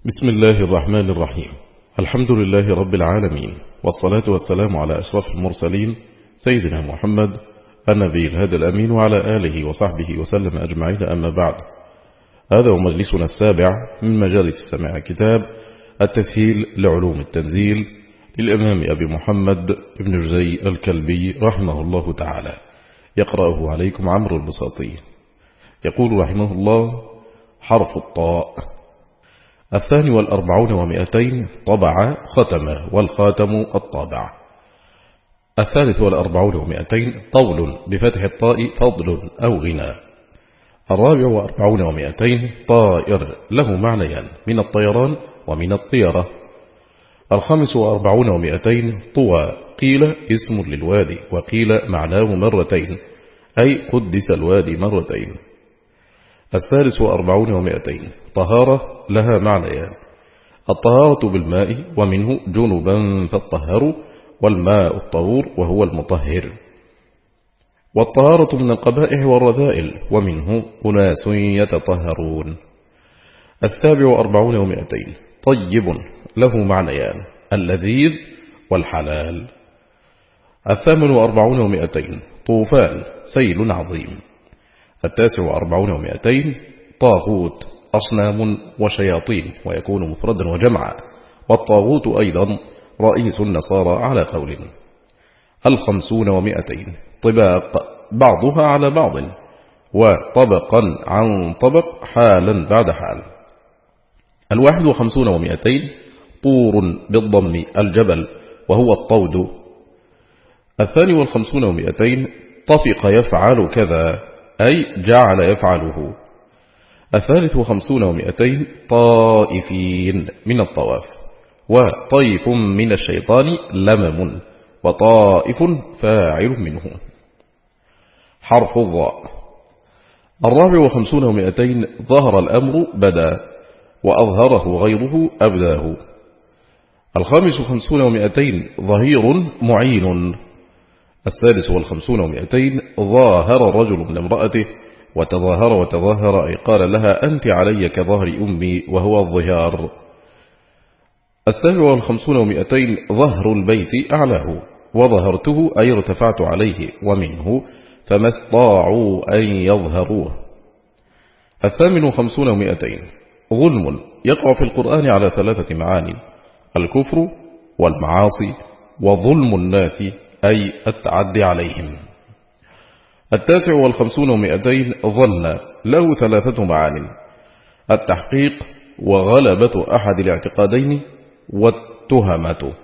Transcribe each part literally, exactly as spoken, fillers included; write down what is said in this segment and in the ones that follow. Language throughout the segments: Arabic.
بسم الله الرحمن الرحيم. الحمد لله رب العالمين، والصلاة والسلام على أشرف المرسلين سيدنا محمد النبي الهادي الأمين وعلى آله وصحبه وسلم أجمعين، أما بعد. هذا هو مجلسنا السابع من مجالس سماع كتاب التسهيل لعلوم التنزيل للإمام أبي محمد بن جزي الكلبي رحمه الله تعالى، يقرأه عليكم عمرو البساطي. يقول رحمه الله: حرف الطاء. الثاني والأربعون ومئتين طبع ختم، والخاتم الطابع. الثالث والأربعون ومئتين طول بفتح الطاء فضل أو غنى. الرابع وأربعون ومئتين طائر، له معنيان، من الطيران ومن الطيرة. الخامس وأربعون ومئتين طوى، قيل اسم للوادي، وقيل معناه مرتين، أي قدس الوادي مرتين. السادس وأربعون ومئتين طهارة، لها معنيان: الطهارة بالماء، ومنه جنبا فالطهر، والماء الطهور وهو المطهر. والطهارة من القبائح والرذائل، ومنه أناس يتطهرون. السابع وأربعون ومئتين طيب، له معنيان: اللذيذ والحلال. الثامن وأربعون ومئتين طوفان، سيل عظيم. التاسع وأربعون ومئتين طاغوت، أصنام وشياطين، ويكون مفردا وجمعا. والطاغوت أيضا رئيس النصارى على قول. الخمسون ومئتين طباق، بعضها على بعض، وطبقا عن طبق، حالا بعد حال. الواحد وخمسون ومئتين طور بالضم، الجبل، وهو الطود. الثاني والخمسون ومئتين طفق يفعل كذا، أي جعل يفعله. الثالث وخمسون ومئتين طائفين، من الطواف. وطيف من الشيطان لمم، وطائف فاعل منه. حرف الضاء. الرابع وخمسون ومئتين ظهر الأمر بدا، وأظهره غيره أبداه. الخامس وخمسون ومئتين ظهير معين. السادس والخمسون ومئتين ظاهر الرجل من امرأته، وتظاهر وتظاهر، أي قال لها أنت علي كظهر أمي، وهو الظهار. السابع والخمسون ومئتين ظهر البيت أعلاه، وظهرته أي ارتفعت عليه، ومنه فما استطاعوا أن يظهروه. الثامن وخمسون ومئتين ظلم، يقع في القرآن على ثلاثة معاني: الكفر والمعاصي وظلم الناس، أي التعدي عليهم. التاسع والخمسون ومئتين ظن، له ثلاثة معان: التحقيق، وغلبة أحد الاعتقادين، والتهمة.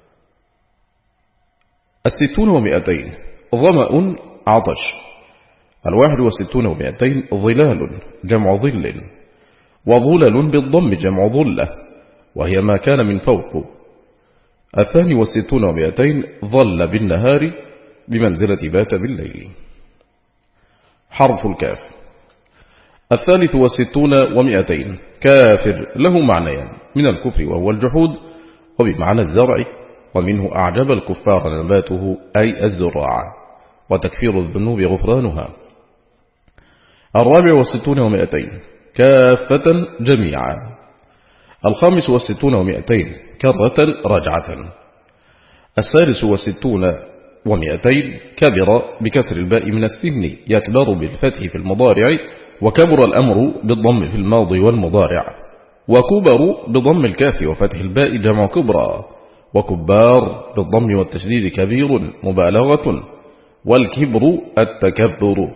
الستون ومئتين ظمأ، عطش. الواحد والستون ومئتين ظلال، جمع ظل. وظلل بالضم، جمع ظلة، وهي ما كان من فوق. الثاني والستون ومئتين ظل بالنهار، بمنزلة بات بالليل. حرف الكاف. الثالث والستون ومئتين كافر، له معنيان: من الكفر وهو الجحود، وبمعنى الزرع، ومنه أعجب الكفار نباته، أي الزراعة، وتكفير الذنوب غفرانها. الرابع والستون ومئتين كافة جميعا. الخامس والستون ومئتين كرة رجعة. السادس والستون ومئتين كبر، بكسر الباء من السن، يكبر بالفتح في المضارع، وكبر الأمر بالضم في الماضي والمضارع. وكبر بضم الكاف وفتح الباء، جمع كبرى. وكبار بالضم والتشديد كبير، مبالغة. والكبر التكبر.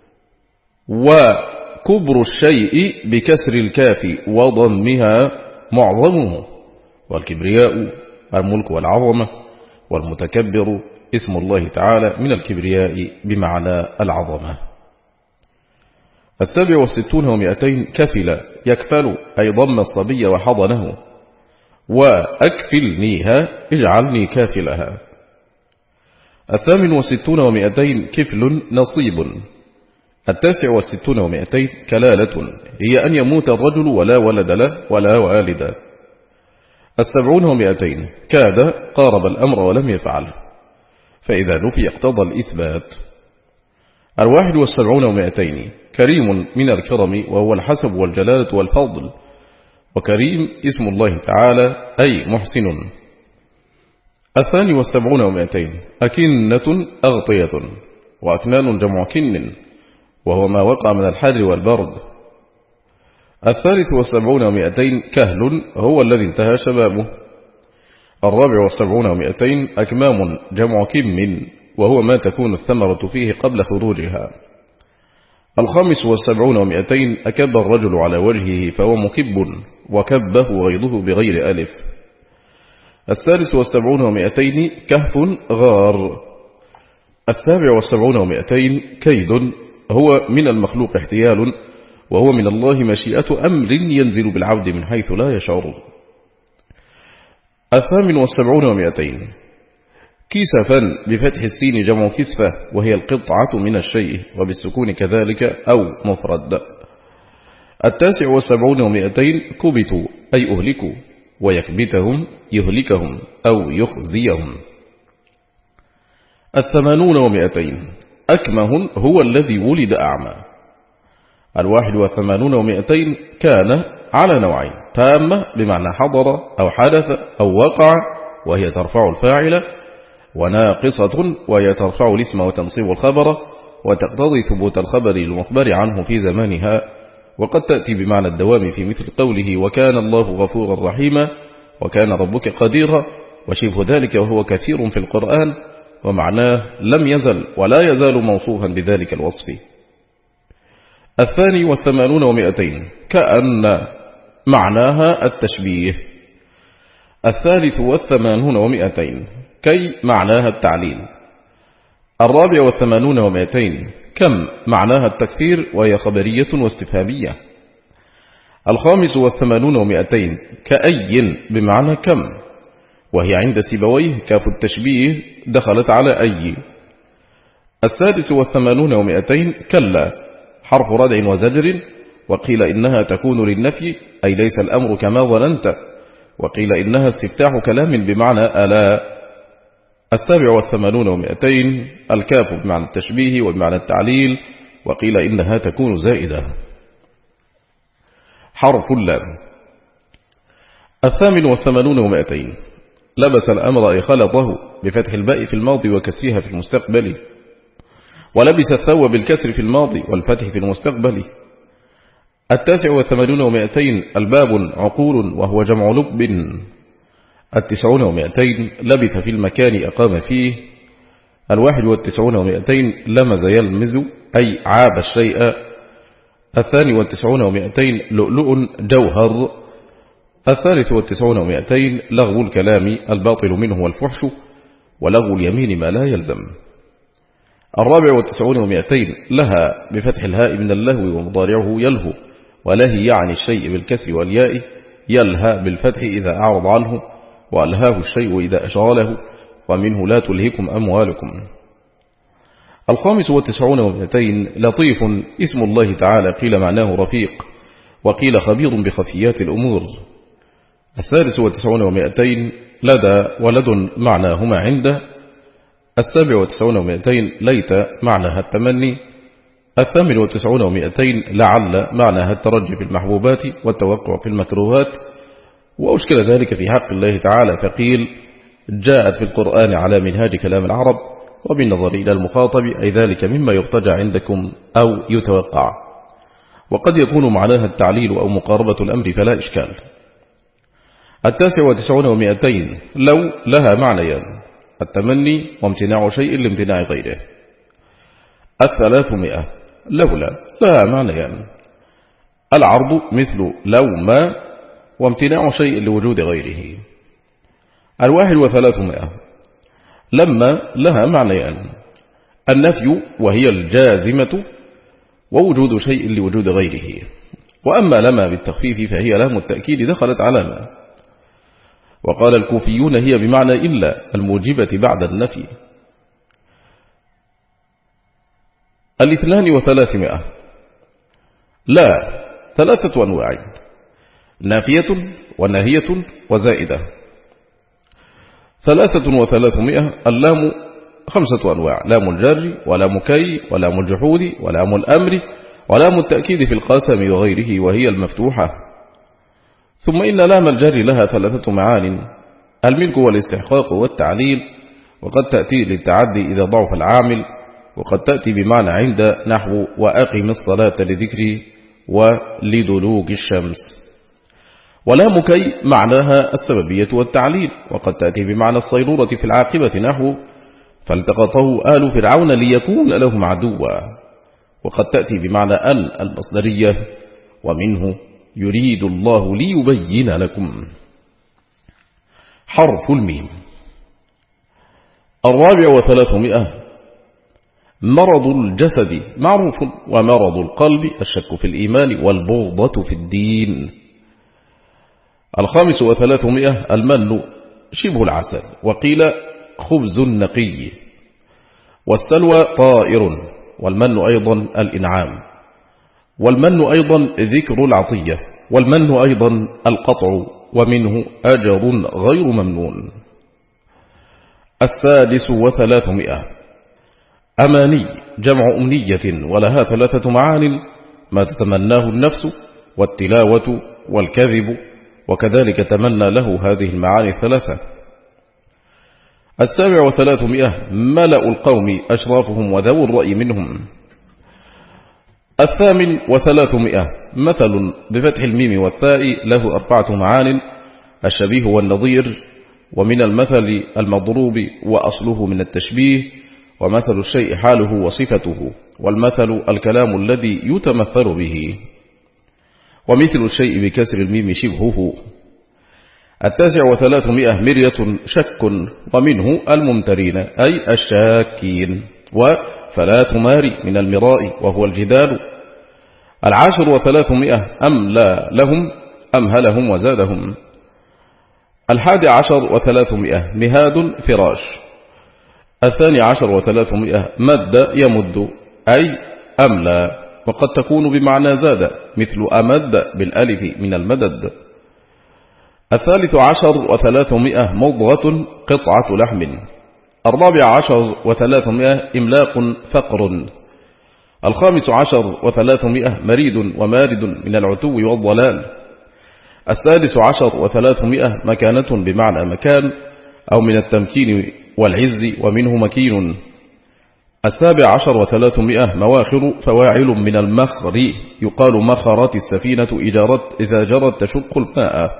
وكبر الشيء بكسر الكاف وضمها معظمه. والكبرياء الملك والعظمة. والمتكبر اسم الله تعالى من الكبرياء بمعنى العظمة. السابع والستون ومئتين كفل، يكفل، أي ضم الصبي وحضنه. وأكفلنيها، اجعلني كافلها. الثامن والستون ومئتين كفل، نصيب. التاسع والستون ومئتين كلالة، هي أن يموت الرجل ولا ولد له ولا والد. السبعون ومئتين كاد، قارب الأمر ولم يفعل، فإذا نفي اقتضى الإثبات. الواحد والسبعون ومئتين كريم، من الكرم، وهو الحسب والجلالة والفضل. وكريم اسم الله تعالى أي محسن. الثاني والسبعون ومئتين أكنة أغطية، وأكنان جمع كن وهو ما وقع من الحر والبرد. الثالث والسبعون ومئتين كهل هو الذي انتهى شبابه. الرابع والسبعون ومئتين أكمام جمع كم وهو ما تكون الثمرة فيه قبل خروجها. الخامس والسبعون ومئتين أكب الرجل على وجهه فهو مكب، وكبه غيظه بغير ألف. السادس والسبعون ومئتين كهف غار. السابع والسبعون ومئتين كيد هو من المخلوق احتيال، وهو من الله مشيئة أمر ينزل بالعبد من حيث لا يشعر. الثامن والسبعون ومئتين كسفا بفتح السين جمع كسفة وهي القطعة من الشيء، وبالسكون كذلك أو مفرد. التاسع والسبعون ومئتين كبتوا أي أهلكوا، ويكبتهم يهلكهم أو يخزيهم. الثمانون ومئتين أكمه هو الذي ولد أعمى. الواحد والثمانون ومئتين كان على نوعين: تامة بمعنى حضر أو حدث أو وقع وهي ترفع الفاعل، وناقصة وهي ترفع الاسم وتنصب الخبر وتقتضي ثبوت الخبر المخبر عنه في زمانها، وقد تأتي بمعنى الدوام في مثل قوله وكان الله غفورا رحيما وكان ربك قديرا وشبه ذلك، وهو كثير في القرآن، ومعناه لم يزل ولا يزال موصوفا بذلك الوصف. الثاني والثمانون ومئتين كأن معناها التشبيه. الثالث والثمانون ومئتين كي معناها التعليل. الرابع والثمانون ومئتين كم معناها التكثير وهي خبرية واستفهامية. الخامس والثمانون ومئتين كأي بمعنى كم، وهي عند سيبويه كاف التشبيه دخلت على أي. السادس والثمانون ومئتين كلا حرف ردع وزجر، وقيل إنها تكون للنفي أي ليس الأمر كما ظننت، وقيل إنها استفتاح كلام بمعنى ألا. السابع والثمانون ومئتين الكاف بمعنى التشبيه وبمعنى التعليل، وقيل إنها تكون زائدة. حرف اللام. الثامن والثمانون ومئتين لبس الأمر أي خلطه بفتح الباء في الماضي وكسرها في المستقبل، ولبس الثوب بالكسر في الماضي والفتح في المستقبل. التاسع والثمانون ومئتين الباب عقول وهو جمع لب. التسعون ومئتين لبث في المكان أقام فيه. الواحد والتسعون ومئتين لمز يلمز أي عاب الشيء. الثاني والتسعون ومئتين لؤلؤ جوهر. الثالث والتسعون ومئتين لغو الكلام الباطل منه والفحش، ولغو اليمين ما لا يلزم. الرابع والتسعون ومئتين لها بفتح الهاء من اللهو ومضارعه يلهو، ولهي يعني الشيء بالكسر والياء، يلهى بالفتح إذا أعرض عنه، وألهاه الشيء إذا أشغله، ومنه لا تلهكم أموالكم. الخامس والتسعون ومئتين لطيف اسم الله تعالى، قيل معناه رفيق وقيل خبير بخفيات الأمور. السادس والتسعون ومئتين لدى ولد معناهما عنده. السابع والتسعون ومئتين ليت معناها التمني. الثامن والتسعون ومئتين لعل معناها الترجي في المحبوبات والتوقع في المكروهات، وأشكل ذلك في حق الله تعالى فقيل جاءت في القرآن على منهاج كلام العرب، وبالنظر إلى المخاطب أي ذلك مما يرتجى عندكم أو يتوقع، وقد يكون معناها التعليل أو مقاربة الأمر فلا إشكال. التاسع والتسعون ومئتين لو لها معنيان: التمني وامتناع شيء لامتناع غيره. الثلاثمائة لولا لها معنيان: العرض مثل لو ما، وامتناع شيء لوجود غيره. الواحد وثلاثمائة لما لها معنيان: النفي وهي الجازمة، ووجود شيء لوجود غيره. وأما لما بالتخفيف فهي لام التأكيد دخلت على ما. وقال الكوفيون هي بمعنى إلا الموجبة بعد النفي. الاثنان وثلاثمائة لا ثلاثة أنواع: نافية وناهية وزائدة. ثلاثة وثلاثمائة اللام خمسة أنواع: لام الجر ولام كي ولام الجحود ولام الأمر ولام التأكيد في القسم وغيره وهي المفتوحة. ثم إن لام الجر لها ثلاثة معان: الملك والاستحقاق والتعليل، وقد تأتي للتعدي إذا ضعف العامل، وقد تأتي بمعنى عند نحو وأقم الصلاة لذكري ولدلوك الشمس. ولام كي معناها السببية والتعليل، وقد تأتي بمعنى الصيرورة في العاقبة نحو فالتقطه آل فرعون ليكون لهم عدوا، وقد تأتي بمعنى ال المصدرية ومنه يريد الله ليبين لكم. حرف الميم. الرابع وثلاثمائة مرض الجسد معروف، ومرض القلب الشك في الإيمان والبغضة في الدين. الخامس وثلاثمائة المن شبه العسل، وقيل خبز نقي، والسلوى طائر، والمن أيضا الإنعام، والمن أيضا ذكر العطية، والمن أيضا القطع، ومنه أجر غير ممنون. السادس وثلاثمائة أماني جمع أمنية، ولها ثلاثة معان: ما تتمناه النفس، والتلاوة، والكذب، وكذلك تمنى له هذه المعاني الثلاثة. السابع وثلاثمائة ملأ القوم أشرافهم وذو الرأي منهم. الثامن وثلاثمائة مثل بفتح الميم والثاء له أربعة معان: الشبيه والنظير، ومن المثل المضروب وأصله من التشبيه، ومثل الشيء حاله وصفته، والمثل الكلام الذي يتمثل به، ومثل الشيء بكسر الميم شبهه. التاسع وثلاثمائة مرية شك، ومنه الممترين أي الشاكين، وفلا تماري من المراء وهو الجدال. العاشر وثلاثمائة أملى لهم أمهلهم وزادهم. الحادي عشر وثلاثمائة مهاد فراش. الثاني عشر وثلاثمائة مد يمد أي أملى، وقد تكون بمعنى زاد مثل أمد بالألف من المدد. الثالث عشر وثلاثمائة مضغة قطعة لحم. الرابع عشر وثلاثمائة إملاق فقر. الخامس عشر وثلاثمائة مريد ومارد من العتو والضلال. السادس عشر وثلاثمائة مكانة بمعنى مكان أو من التمكين والعز، ومنه مكين. السابع عشر وثلاثمائة مواخر فواعل من المخر، يقال مخرت السفينة إذا جرت تشق الماء.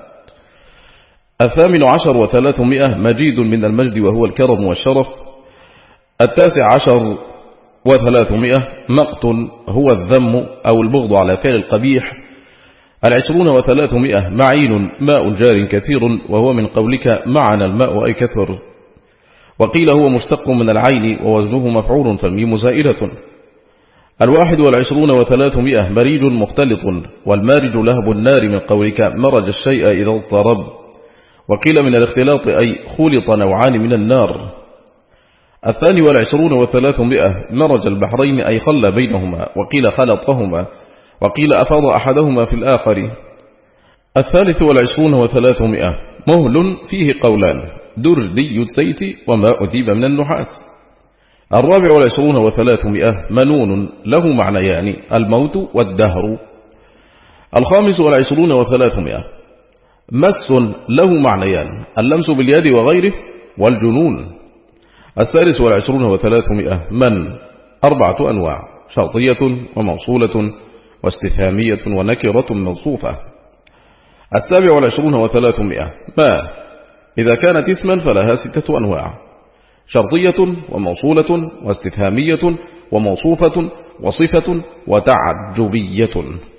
الثامن عشر وثلاثمائة مجيد من المجد وهو الكرم والشرف. التاسع عشر وثلاثمائة مقت هو الذم أو البغض على فعل القبيح. العشرون وثلاثمائة معين ماء جار كثير، وهو من قولك معنا الماء أي كثر، وقيل هو مشتق من العين ووزنه مفعول فالميم زائدة. الواحد والعشرون وثلاثمائة مريج مختلط، والمارج لهب النار من قولك مرج الشيء إذا اضطرب، وقيل من الاختلاط أي خلط نوعان من النار. الثاني والعشرون وثلاثمائة مرج البحرين أي خلى بينهما، وقيل خلطهما، وقيل أفاض أحدهما في الآخر. الثالث والعشرون وثلاثمائة مهل فيه قولان: دردي الزيت وما أذيب من النحاس. الرابع والعشرون وثلاثمائة منون له معنيان: الموت والدهر. الخامس والعشرون وثلاثمائة مس له معنيان: اللمس باليد وغيره، والجنون. السادس والعشرون وثلاثمائة من أربعة أنواع: شرطية وموصولة واستفهامية ونكرة موصوفة. السابع والعشرون وثلاثمائة ما إذا كانت اسما فلها ستة أنواع: شرطية وموصولة واستفهامية وموصوفة وصفة وتعجبية.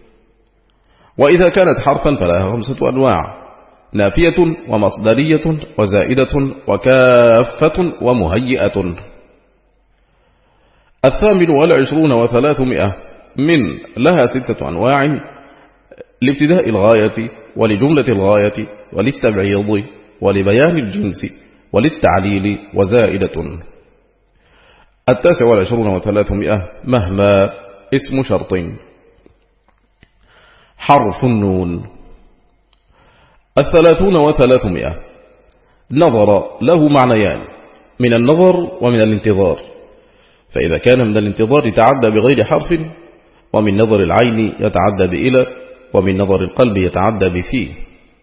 وإذا كانت حرفا فلها خمسة أنواع: نافية ومصدرية وزائدة وكافة ومهيئة. الثامن والعشرون وثلاثمائة من لها ستة أنواع: لابتداء الغاية، ولجملة الغاية، وللتبعيض، ولبيان الجنس، وللتعليل، وزائدة. التاسع والعشرون وثلاثمائة مهما اسم شرط. حرف النون. الثلاثون وثلاثمائة نظر له معنيان: من النظر ومن الانتظار، فإذا كان من الانتظار يتعدى بغير حرف، ومن نظر العين يتعدى بإلى، ومن نظر القلب يتعدى بفيه.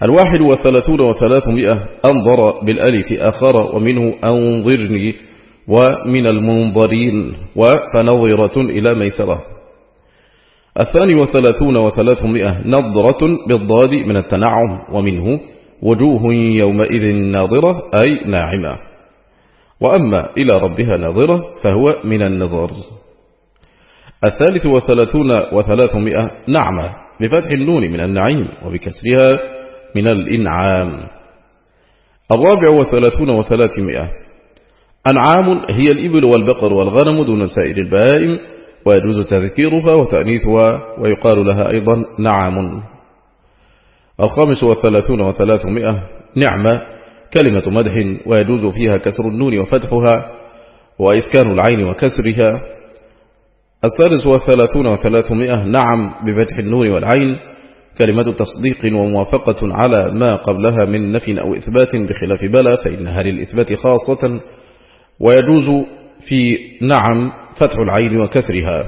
الواحد والثلاثون وثلاثمائة أنظر بالألف آخر ومنه أنظرني ومن المنظرين وفنظرة إلى ميسرة. الثاني والثلاثون وثلاثمائة نظرة بالضاد من التنعم ومنه وجوه يومئذ ناظرة أي ناعمة. وأما إلى ربها ناظرة فهو من النظر. الثالث والثلاثون وثلاثمائة نعمة بفتح النون من النعيم وبكسرها من الإنعام. الرابع والثلاثون وثلاثمائة أنعام هي الإبل والبقر والغنم دون سائر البهائم، ويجوز تذكيرها وتأنيثها ويقال لها أيضا نعم. الخامس والثلاثون وثلاثمائة نعمة كلمة مدح ويجوز فيها كسر النون وفتحها وإسكان العين وكسرها. السادس والثلاثون وثلاثمائة نعم بفتح النون والعين كلمة تصديق وموافقة على ما قبلها من نفي أو إثبات بخلاف بلا فإنها للإثبات خاصة، ويجوز في نعم فتح العين وكسرها.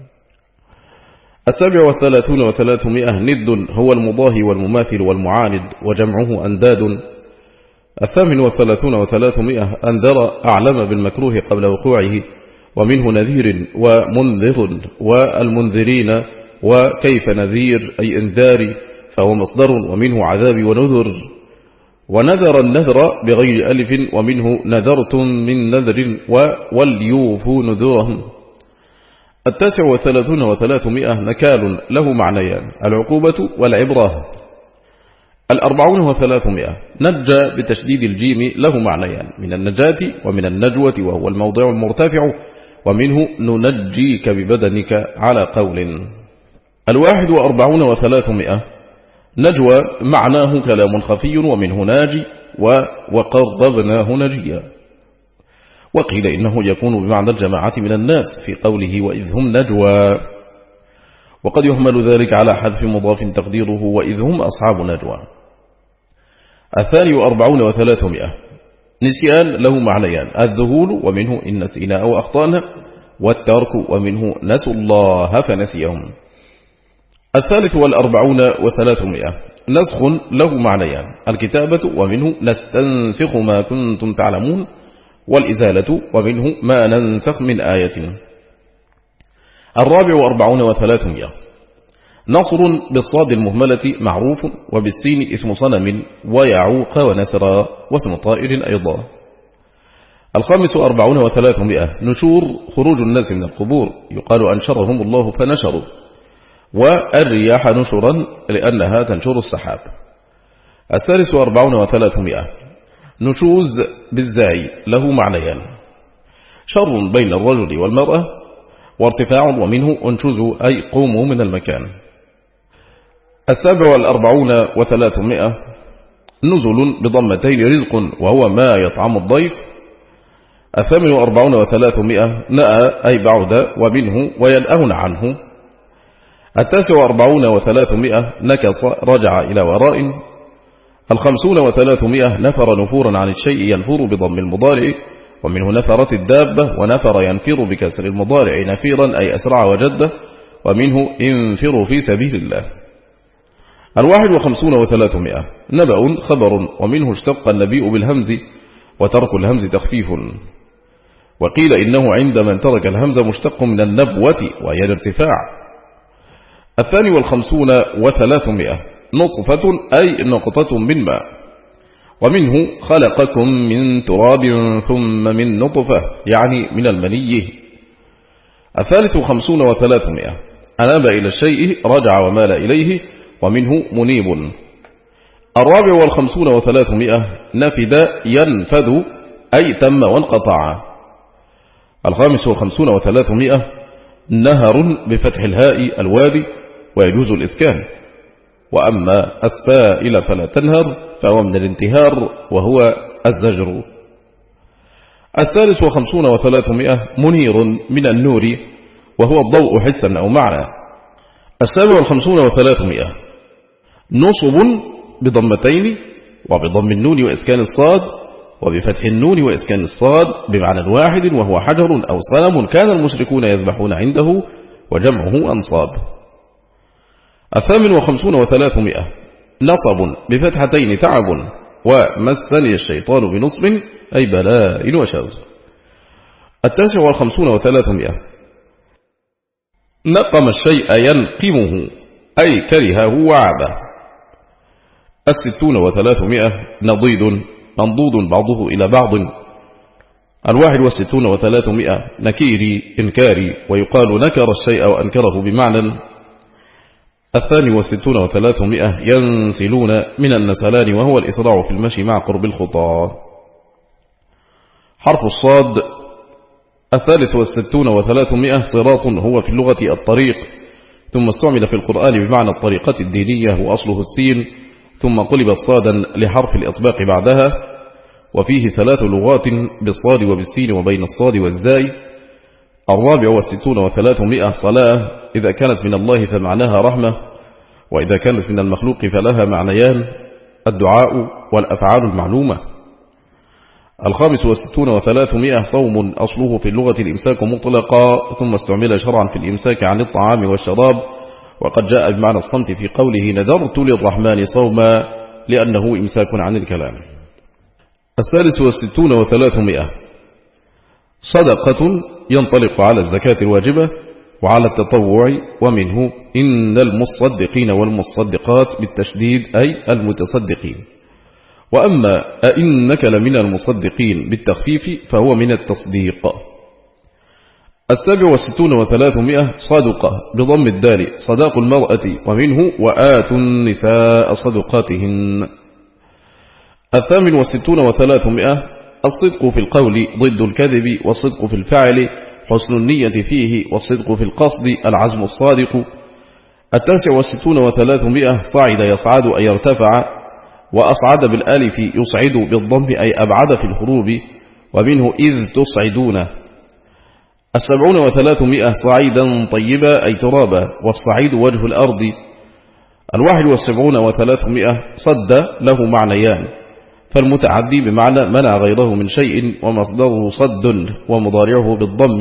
السابع والثلاثون وثلاثمائة ند هو المضاهي والمماثل والمعاند وجمعه أنداد. الثامن والثلاثون وثلاثمائة أنذر أعلم بالمكروه قبل وقوعه ومنه نذير ومنذر والمنذرين وكيف نذير أي انذاري فهو مصدر ومنه عذاب ونذر. ونذر النذر بغير ألف ومنه نذرتم من نذر وليوفوا نذورهم. التاسع والثلاثون وثلاثمائة نكال له معنيان العقوبة والعبرة. الأربعون وثلاثمائة نجى بتشديد الجيم له معنيان من النجاة ومن النجوة وهو الموضع المرتفع ومنه ننجيك ببدنك على قول. الواحد وأربعون وثلاثمائة نجوى معناه كلام خفي ومنه ناجي وقربناه نجيا. وقيل إنه يكون بمعنى الجماعة من الناس في قوله وإذ هم نجوى، وقد يهمل ذلك على حذف مضاف تقديره وإذ هم أصحاب نجوى. الثاني وأربعون وثلاثمائة نسيان له معنيان الذهول ومنه إن نسينا أو أخطأنا والترك ومنه نسوا الله فنسيهم. الثالث والأربعون وثلاثمائة نسخ له معنيان الكتابة ومنه نستنسخ ما كنتم تعلمون والإزالة ومنه ما ننسخ من آية. الرابع وأربعون وثلاثمائة نصر بالصاد المهملة معروف وبالسين اسم صنم ويعوق ونسرا واسم طائر أيضا. الخامس وأربعون وثلاثمائة نشور خروج الناس من القبور يقال أنشرهم الله فنشروا والرياح نشرا لأنها تنشر السحاب. الثالث وأربعون وثلاثمائة نشوز بالزاي له معنيان شر بين الرجل والمرأة وارتفاع ومنه انشزوا أي قوموا من المكان. السابع والأربعون وثلاثمائة نزل بضمتين رزق وهو ما يطعم الضيف. الثامن والأربعون وثلاثمائة نأى أي بعد ومنه وينأون عنه. التاسع والأربعون وثلاثمائة نكص رجع إلى وراء. الخمسون وثلاثمائة نفر نفورا عن الشيء ينفر بضم المضارع ومنه نفرت الدابة ونفر ينفر بكسر المضارع نفيرا أي أسرع وجده ومنه انفروا في سبيل الله. الواحد وخمسون وثلاثمائة نبأ خبر ومنه اشتق النبي بالهمز وترك الهمز تخفيف. وقيل إنه عندما ترك الهمز مشتق من النبوة وهي الارتفاع. الثاني والخمسون وثلاثمائة نطفة أي نقطة من ماء ومنه خلقكم من تراب ثم من نطفة يعني من المني. الثالث وخمسون وثلاثمائة أناب إلى الشيء رجع ومال إليه ومنه منيب. الرابع والخمسون وثلاثمائة نفد ينفد أي تم وانقطع. الخامس وخمسون وثلاثمائة نهر بفتح الهاء الوادي ويجوز الإسكان. وأما السائل فلا تنهر فهو من الانتهار وهو الزجر. الثالث وخمسون وثلاثمائة منير من النور وهو الضوء حسا أو معنى. السابع والخمسون وثلاثمائة نصب بضمتين وبضم النون وإسكان الصاد وبفتح النون وإسكان الصاد بمعنى واحد وهو حجر أو صنم كان المشركون يذبحون عنده وجمعه أنصاب. الثامن وخمسون وثلاثمائة نصب بفتحتين تعب، ومسني الشيطان بنصب أي بلاء وشر. التاسع والخمسون وثلاثمائة نقم الشيء ينقمه أي كرهه وعابه. الستون وثلاثمائة نضيد منضود بعضه إلى بعض. الواحد والستون وثلاثمائة نكيري إنكاري، ويقال نكر الشيء وأنكره بمعنى. الثاني والستون وثلاثمائة ينسلون من النسلان، وهو الإسراع في المشي مع قرب الخطى. حرف الصاد. الثالث والستون وثلاثمائة صراط، هو في اللغة الطريق، ثم استعمل في القرآن بمعنى الطريقة الدينية، وأصله السين، ثم قلبت صادا لحرف الإطباق بعدها، وفيه ثلاث لغات بالصاد وبالسين وبين الصاد والزاي. الرابع والستون وثلاثمائة صلاة، إذا كانت من الله فمعناها رحمة، وإذا كانت من المخلوق فلها معنيان، الدعاء والأفعال المعلومة. الخامس والستون وثلاثمائة صوم، أصله في اللغة الإمساك مطلقا، ثم استعمل شرعا في الإمساك عن الطعام والشراب، وقد جاء بمعنى الصمت في قوله نذرت للرحمن صوما، لأنه إمساك عن الكلام. السادس والستون وثلاثمائة صدقة، ينطلق على الزكاة الواجبة وعلى التطوع، ومنه إن المصدقين والمصدقات بالتشديد أي المتصدقين. وأما أئنك لمن المصدقين بالتخفيف فهو من التصديق. السابع والستون وثلاثمائة صدقة بضم الدال صداق المرأة، ومنه وآتوا النساء صدقاتهن. الثامن والستون وثلاثمائة الصدق في القول ضد الكذب، والصدق في الفعل حسن النية فيه، والصدق في القصد العزم الصادق. التاسع والستون وثلاثمائة صعد يصعد أي ارتفع، وأصعد بالآلف يصعد بالضم أي أبعد في الخروب، ومنه إذ تصعدون. السبعون وثلاثمائة صعيدا طيبا أي ترابا، والصعيد وجه الأرض. الواحد والسبعون وثلاثمائة صد له معنيان، فالمتعدي بمعنى منع غيره من شيء، ومصدره صد ومضارعه بالضم،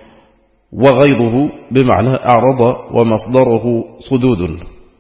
وغيره بمعنى أعرض ومصدره صدود.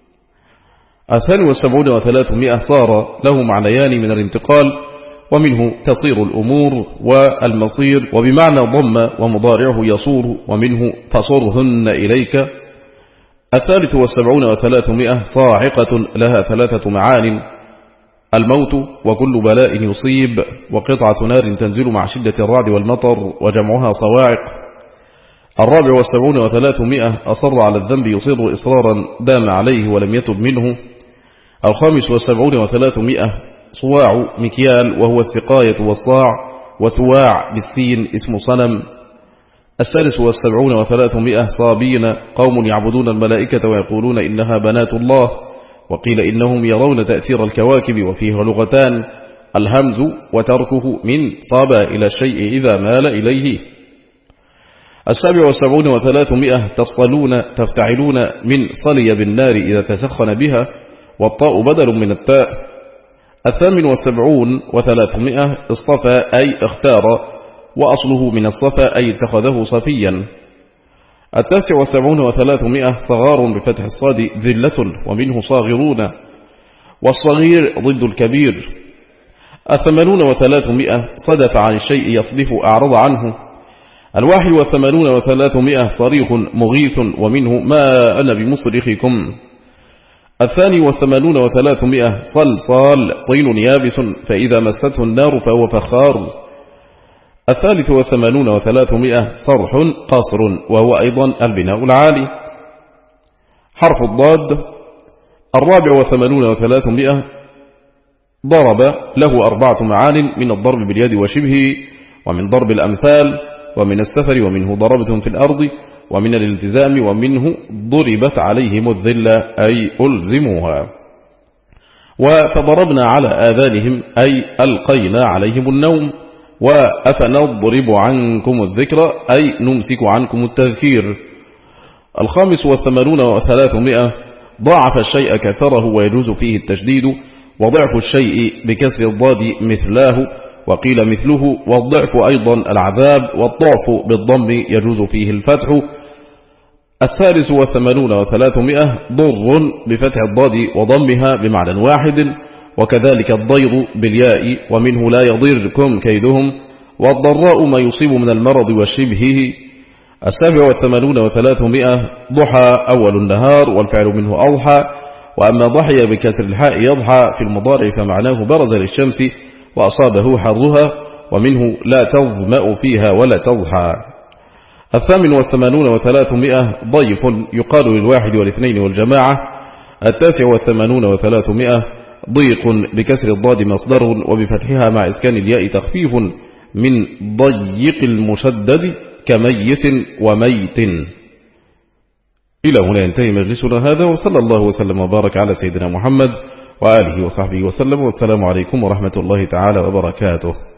الثاني والسبعون وثلاثمائة صار له معنيان من الانتقال، ومنه تصير الأمور والمصير، وبمعنى ضم ومضارعه يصور، ومنه فصرهن إليك. الثالث والسبعون وثلاثمائة صاعقة لها ثلاثة معان، الموت وكل بلاء يصيب، وقطعة نار تنزل مع شدة الرعد والمطر، وجمعها صواعق. الرابع والسبعون وثلاثمائة أصر على الذنب يصر إصرارا دام عليه ولم يتب منه. الخامس والسبعون وثلاثمائة صواع مكيال، وهو السقاية والصاع، وسواع بالسين اسم صنم. السادس والسبعون وثلاثمائة صابين، قوم يعبدون الملائكة ويقولون إنها بنات الله، وقيل إنهم يرون تأثير الكواكب، وفيه لغتان، الهمز وتركه من صابا إلى الشيء إذا مال إليه. السابع والسبعون وثلاثمائة تصطلون تفتعلون من صلي بالنار إذا تسخن بها، والطاء بدل من التاء. الثامن والسبعون وثلاثمائة اصطفى أي اختار، وأصله من الصفى أي اتخذه صفيا. التاسع والسبعون وثلاثمائة صغار بفتح الصاد ذلة، ومنه صاغرون، والصغير ضد الكبير. الثمانون وثلاثمائة صدف عن الشيء يصدف أعرض عنه. الواحد والثمانون وثلاثمائة صريخ مغيث، ومنه ما أنا بمصرخكم. الثاني والثمانون وثلاثمائة صلصال طين يابس، فإذا مسته النار فهو فخار. الثالث والثمانون وثلاثمائة صرح قصر، وهو أيضا البناء العالي. حرف الضاد. الرابع والثمانون وثلاثمائة ضرب، له أربعة معان، من الضرب باليد وشبهه، ومن ضرب الأمثال، ومن السفر، ومنه ضربة في الأرض، ومن الالتزام، ومنه ضربت عليهم الذلة أي ألزموها. وفضربنا على آذانهم أي ألقينا عليهم النوم. وأفنضرب عنكم الذكر أي نمسك عنكم التذكير. الخامس والثمانون وثلاثمائة ضاعف الشيء كثره ويجوز فيه التشديد، وضعف الشيء بكسر الضاد مثلاه، وقيل مثله، والضعف أيضا العذاب، والضعف بالضم يجوز فيه الفتح. الثالث والثمانون وثلاثمائة ضر بفتح الضاد وضمها بمعنى واحد، وكذلك الضير بالياء ومنه لا يضركم كيدهم، والضراء ما يصيب من المرض وشبهه. السابع والثمانون وثلاثمائة ضحى أول النهار والفعل منه أضحى، وأما ضحي بكسر الحاء يضحى في المضارع فمعناه برز للشمس وأصابه حرها، ومنه لا تظمأ فيها ولا تضحى. الثامن والثمانون وثلاثمائة ضيف يقال للواحد والاثنين والجماعة. التاسع والثمانون وثلاثمائة ضيق بكسر الضاد مصدر وبفتحها مع إسكان الياء تخفيف من ضيق المشدد كميت وميت. إلى هنا ينتهي مجلسنا هذا، وصلى الله وسلم وبارك على سيدنا محمد وآله وصحبه وسلم، والسلام عليكم ورحمة الله تعالى وبركاته.